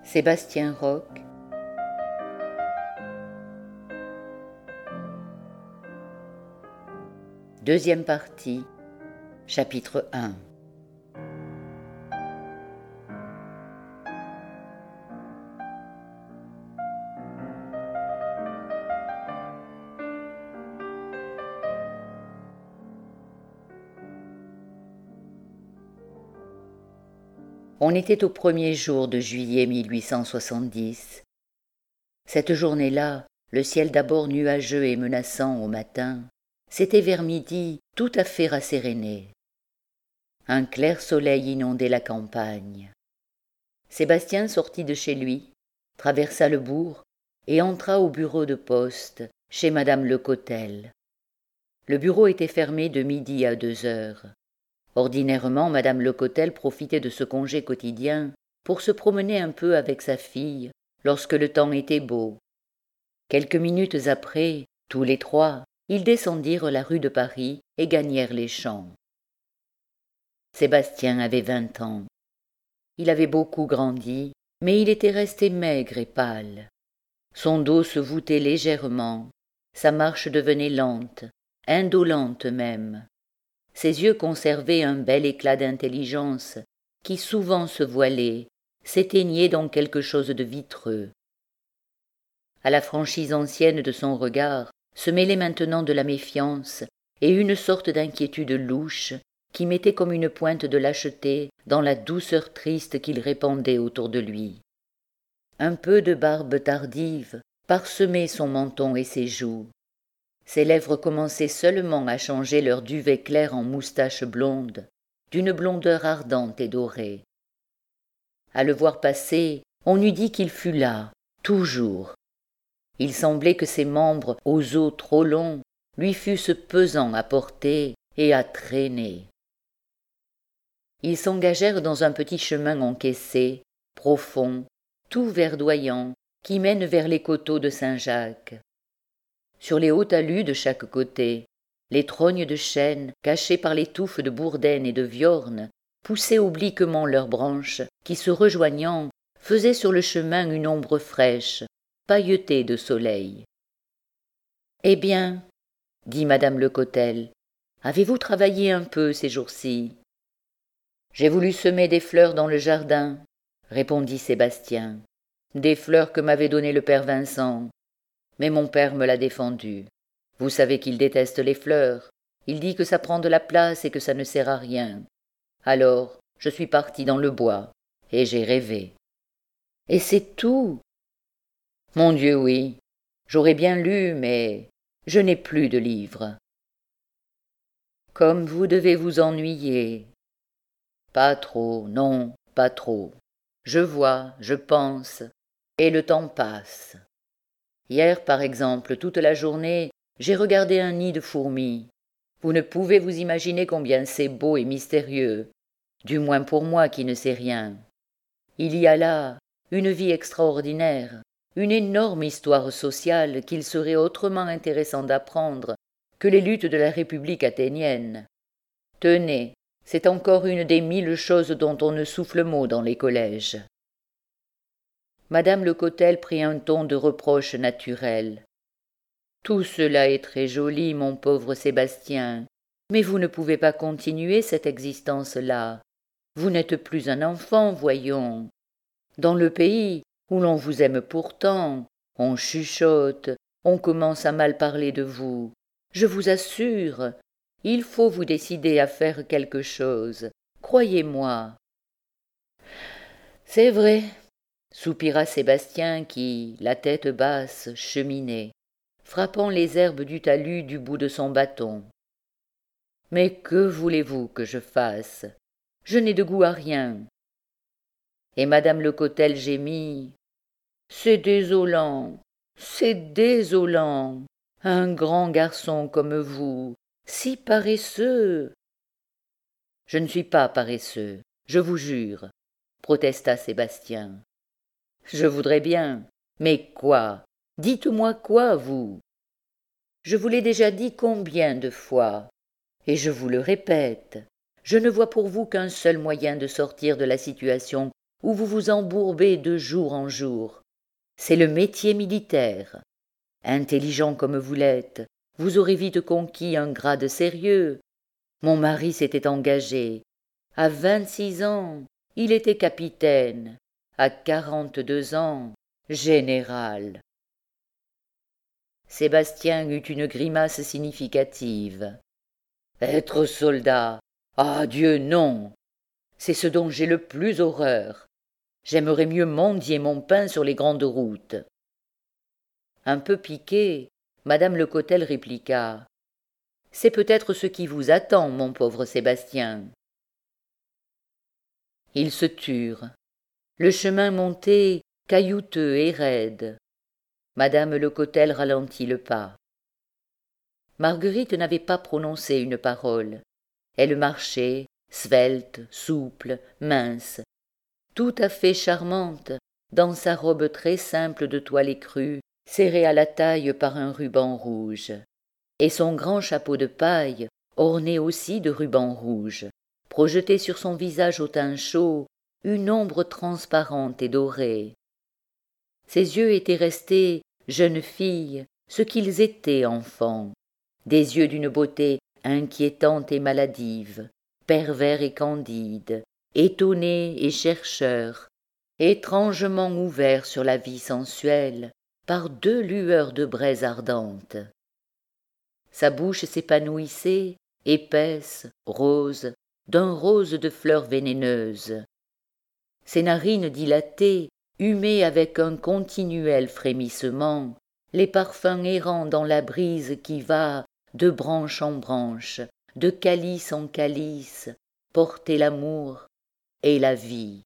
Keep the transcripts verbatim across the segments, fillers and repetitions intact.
Sébastien Roch. Deuxième partie, chapitre un. On était au premier jour de juillet mille huit cent soixante-dix. Cette journée-là, le ciel d'abord nuageux et menaçant au matin, s'était vers midi tout à fait rasséréné. Un clair soleil inondait la campagne. Sébastien sortit de chez lui, traversa le bourg et entra au bureau de poste chez madame Lecotel. Le bureau était fermé de midi à deux heures. Ordinairement, madame Lecotel profitait de ce congé quotidien pour se promener un peu avec sa fille lorsque le temps était beau. Quelques minutes après, tous les trois, ils descendirent la rue de Paris et gagnèrent les champs. Sébastien avait vingt ans. Il avait beaucoup grandi, mais il était resté maigre et pâle. Son dos se voûtait légèrement, sa marche devenait lente, indolente même. Ses yeux conservaient un bel éclat d'intelligence qui souvent se voilait, s'éteignait dans quelque chose de vitreux. À la franchise ancienne de son regard se mêlait maintenant de la méfiance et une sorte d'inquiétude louche qui mettait comme une pointe de lâcheté dans la douceur triste qu'il répandait autour de lui. Un peu de barbe tardive parsemait son menton et ses joues. Ses lèvres commençaient seulement à changer leur duvet clair en moustache blonde, d'une blondeur ardente et dorée. À le voir passer, on eût dit qu'il fût là, toujours. Il semblait que ses membres aux os trop longs lui fussent pesants à porter et à traîner. Ils s'engagèrent dans un petit chemin encaissé, profond, tout verdoyant, qui mène vers les coteaux de Saint-Jacques. Sur les hauts talus de chaque côté, les trognes de chêne, cachées par les touffes de bourdaine et de viorne, poussaient obliquement leurs branches, qui, se rejoignant, faisaient sur le chemin une ombre fraîche, pailletée de soleil. « Eh bien, dit madame Lecotel, avez-vous travaillé un peu ces jours-ci ?»« J'ai voulu semer des fleurs dans le jardin, » répondit Sébastien, « des fleurs que m'avait données le père Vincent. Mais mon père me l'a défendu. Vous savez qu'il déteste les fleurs. Il dit que ça prend de la place et que ça ne sert à rien. Alors, je suis parti dans le bois, et j'ai rêvé. »« Et c'est tout ?»« Mon Dieu, oui. J'aurais bien lu, mais je n'ai plus de livres. »« Comme vous devez vous ennuyer. »« Pas trop, non, pas trop. Je vois, je pense, et le temps passe. » Hier, par exemple, toute la journée, j'ai regardé un nid de fourmis. Vous ne pouvez vous imaginer combien c'est beau et mystérieux, du moins pour moi qui ne sais rien. Il y a là une vie extraordinaire, une énorme histoire sociale qu'il serait autrement intéressant d'apprendre que les luttes de la République athénienne. Tenez, c'est encore une des mille choses dont on ne souffle mot dans les collèges. Madame Lecotel prit un ton de reproche naturel. « Tout cela est très joli, mon pauvre Sébastien, mais vous ne pouvez pas continuer cette existence-là. Vous n'êtes plus un enfant, voyons. Dans le pays, où l'on vous aime pourtant, on chuchote, on commence à mal parler de vous. Je vous assure, il faut vous décider à faire quelque chose, croyez-moi. »« C'est vrai, » soupira Sébastien qui, la tête basse, cheminait, frappant les herbes du talus du bout de son bâton. « Mais que voulez-vous que je fasse? Je n'ai de goût à rien. » Et madame Lecotel gémit. « C'est désolant, c'est désolant, un grand garçon comme vous, si paresseux. »« Je ne suis pas paresseux, je vous jure, » protesta Sébastien. « Je voudrais bien. Mais quoi? Dites-moi quoi, vous? Je vous l'ai déjà dit combien de fois, et je vous le répète, je ne vois pour vous qu'un seul moyen de sortir de la situation où vous vous embourbez de jour en jour. C'est le métier militaire. Intelligent comme vous l'êtes, vous aurez vite conquis un grade sérieux. Mon mari s'était engagé. À vingt-six ans, il était capitaine. À quarante-deux ans, général. Sébastien eut une grimace significative. Être soldat, ah Dieu, non. C'est ce dont j'ai le plus horreur. J'aimerais mieux mendier mon pain sur les grandes routes. Un peu piquée, madame Lecotel répliqua. C'est peut-être ce qui vous attend, mon pauvre Sébastien. Ils se turent. Le chemin montait, caillouteux et raide. Madame Lecotel ralentit le pas. Marguerite n'avait pas prononcé une parole. Elle marchait, svelte, souple, mince, tout à fait charmante, dans sa robe très simple de toile écrue, serrée à la taille par un ruban rouge, et son grand chapeau de paille, orné aussi de rubans rouges, projetait sur son visage au teint chaud une ombre transparente et dorée. Ses yeux étaient restés, jeune fille, ce qu'ils étaient enfants, des yeux d'une beauté inquiétante et maladive, pervers et candide, étonnés et chercheurs, étrangement ouverts sur la vie sensuelle par deux lueurs de braise ardente. Sa bouche s'épanouissait, épaisse, rose, d'un rose de fleurs vénéneuses. Ses narines dilatées humaient avec un continuel frémissement les parfums errants dans la brise qui va, de branche en branche, de calice en calice, porter l'amour et la vie.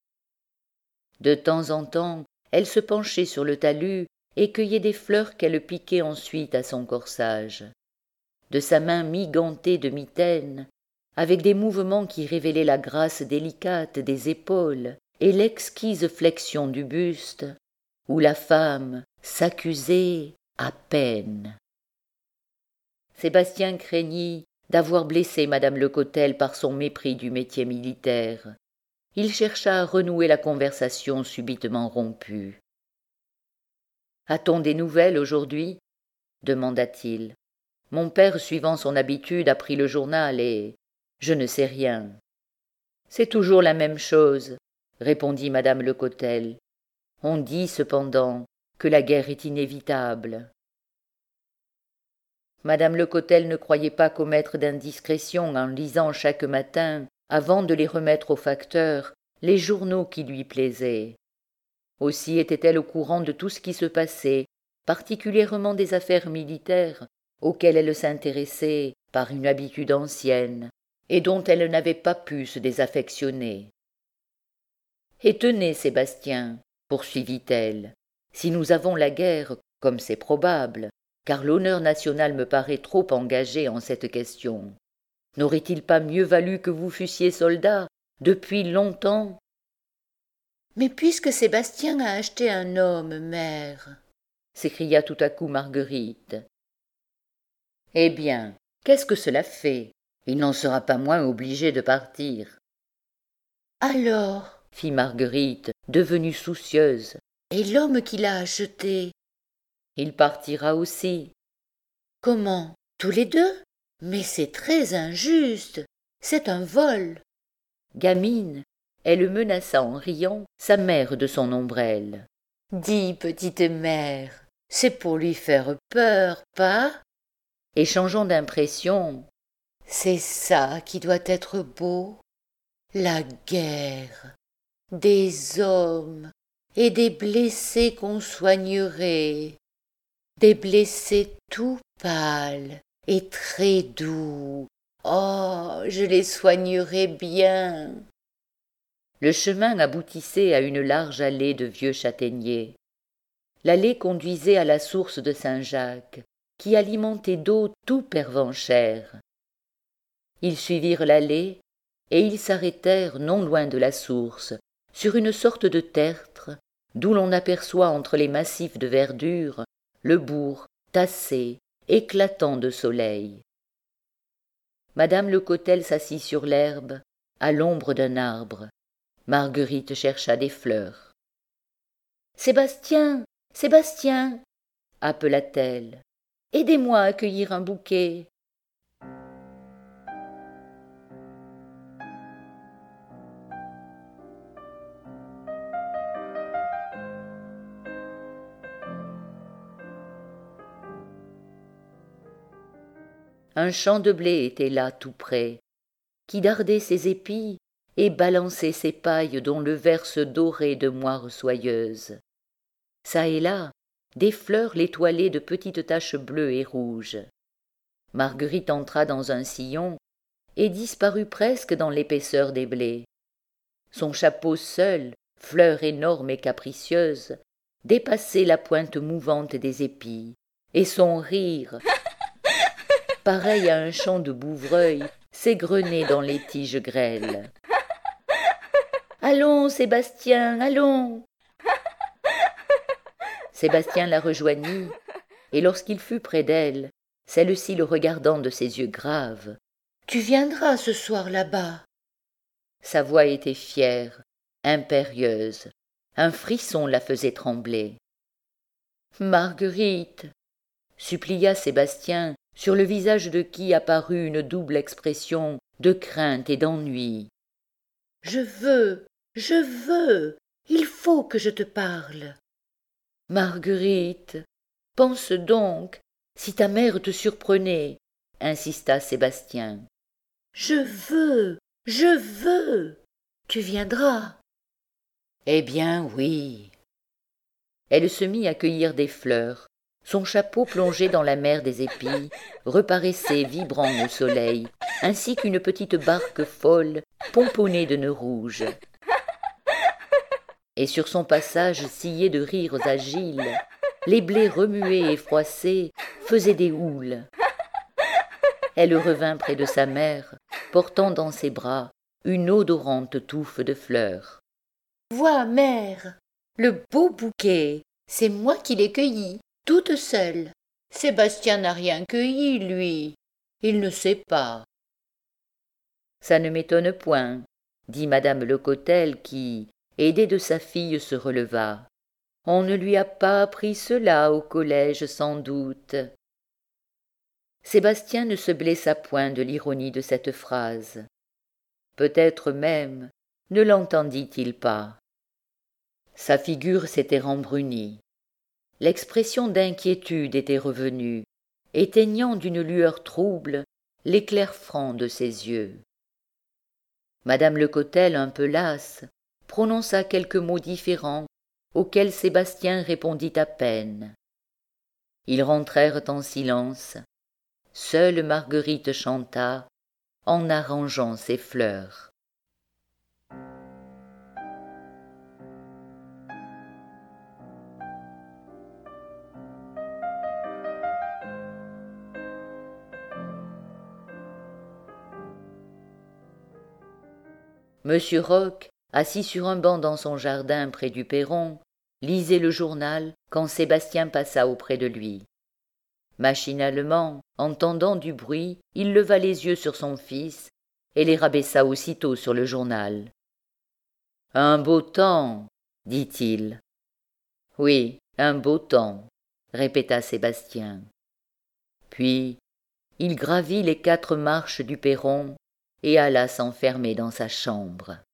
De temps en temps, elle se penchait sur le talus et cueillait des fleurs qu'elle piquait ensuite à son corsage. De sa main mi-gantée de mitaine, avec des mouvements qui révélaient la grâce délicate des épaules et l'exquise flexion du buste, où la femme s'accusait à peine. Sébastien craignit d'avoir blessé madame Lecotel par son mépris du métier militaire. Il chercha à renouer la conversation subitement rompue. « A-t-on des nouvelles aujourd'hui » demanda-t-il. « Mon père, suivant son habitude, a pris le journal et je ne sais rien. »« C'est toujours la même chose, » répondit madame Lecotel. « On dit cependant que la guerre est inévitable. » Madame Lecotel ne croyait pas commettre d'indiscrétion en lisant chaque matin, avant de les remettre au facteur, les journaux qui lui plaisaient. Aussi était-elle au courant de tout ce qui se passait, particulièrement des affaires militaires, auxquelles elle s'intéressait par une habitude ancienne, et dont elle n'avait pas pu se désaffectionner. « Et tenez, Sébastien, poursuivit-elle, si nous avons la guerre, comme c'est probable, car l'honneur national me paraît trop engagé en cette question, n'aurait-il pas mieux valu que vous fussiez soldat depuis longtemps ?»« Mais puisque Sébastien a acheté un homme, mère, » s'écria tout à coup Marguerite. « Eh bien, qu'est-ce que cela fait? Il n'en sera pas moins obligé de partir. »« Alors, » fit Marguerite, devenue soucieuse, « et l'homme qui l'a acheté? » ?»« Il partira aussi. »« Comment? Tous les deux? Mais c'est très injuste. C'est un vol. » Gamine, elle menaça en riant sa mère de son ombrelle. « Dis, petite mère, c'est pour lui faire peur, pas ?» Et changeant d'impression, « C'est ça qui doit être beau, la guerre, des hommes et des blessés qu'on soignerait, des blessés tout pâles et très doux. Oh, je les soignerais bien. » Le chemin aboutissait à une large allée de vieux châtaigniers. L'allée conduisait à la source de Saint-Jacques, qui alimentait d'eau tout Pervenchère. Ils suivirent l'allée, et ils s'arrêtèrent non loin de la source, sur une sorte de tertre, d'où l'on aperçoit entre les massifs de verdure le bourg tassé, éclatant de soleil. Madame Lecotel s'assit sur l'herbe, à l'ombre d'un arbre, Marguerite chercha des fleurs. « Sébastien, Sébastien !» appela-t-elle. « Aidez-moi à cueillir un bouquet. » Un champ de blé était là tout près, qui dardait ses épis et balançait ses pailles dont le vert se dorait de moires soyeuses. Çà et là, des fleurs l'étoilaient de petites taches bleues et rouges. Marguerite entra dans un sillon et disparut presque dans l'épaisseur des blés. Son chapeau seul, fleur énorme et capricieuse, dépassait la pointe mouvante des épis, et son rire, pareil à un chant de bouvreuil, s'égrenait dans les tiges grêles. « Allons, Sébastien, allons !» Sébastien la rejoignit, et lorsqu'il fut près d'elle, celle-ci le regardant de ses yeux graves. « Tu viendras ce soir là-bas ?» Sa voix était fière, impérieuse, un frisson la faisait trembler. « Marguerite !» supplia Sébastien, sur le visage de qui apparut une double expression de crainte et d'ennui. « Je veux, je veux, il faut que je te parle. » « Marguerite, pense donc, si ta mère te surprenait, » insista Sébastien. « Je veux, je veux, tu viendras. » « Eh bien, oui. » Elle se mit à cueillir des fleurs. Son chapeau plongé dans la mer des épis reparaissait vibrant au soleil, ainsi qu'une petite barque folle pomponnée de nœuds rouges. Et sur son passage sillé de rires agiles, les blés remués et froissés faisaient des houles. Elle revint près de sa mère, portant dans ses bras une odorante touffe de fleurs. « Vois, mère, le beau bouquet, c'est moi qui l'ai cueilli, toute seule. Sébastien n'a rien cueilli, lui, il ne sait pas. »« Ça ne m'étonne point, » dit madame Lecotel qui, aidée de sa fille, se releva. « On ne lui a pas appris cela au collège, sans doute. » Sébastien ne se blessa point de l'ironie de cette phrase. Peut-être même ne l'entendit-il pas. Sa figure s'était rembrunie. L'expression d'inquiétude était revenue, éteignant d'une lueur trouble l'éclair franc de ses yeux. Madame Lecotel, un peu lasse, prononça quelques mots différents auxquels Sébastien répondit à peine. Ils rentrèrent en silence. Seule Marguerite chanta, en arrangeant ses fleurs. Monsieur Roch, assis sur un banc dans son jardin près du perron, lisait le journal quand Sébastien passa auprès de lui. Machinalement, entendant du bruit, il leva les yeux sur son fils et les rabaissa aussitôt sur le journal. « Un beau temps, dit-il. »« Oui, un beau temps, » répéta Sébastien. Puis il gravit les quatre marches du perron et alla s'enfermer dans sa chambre.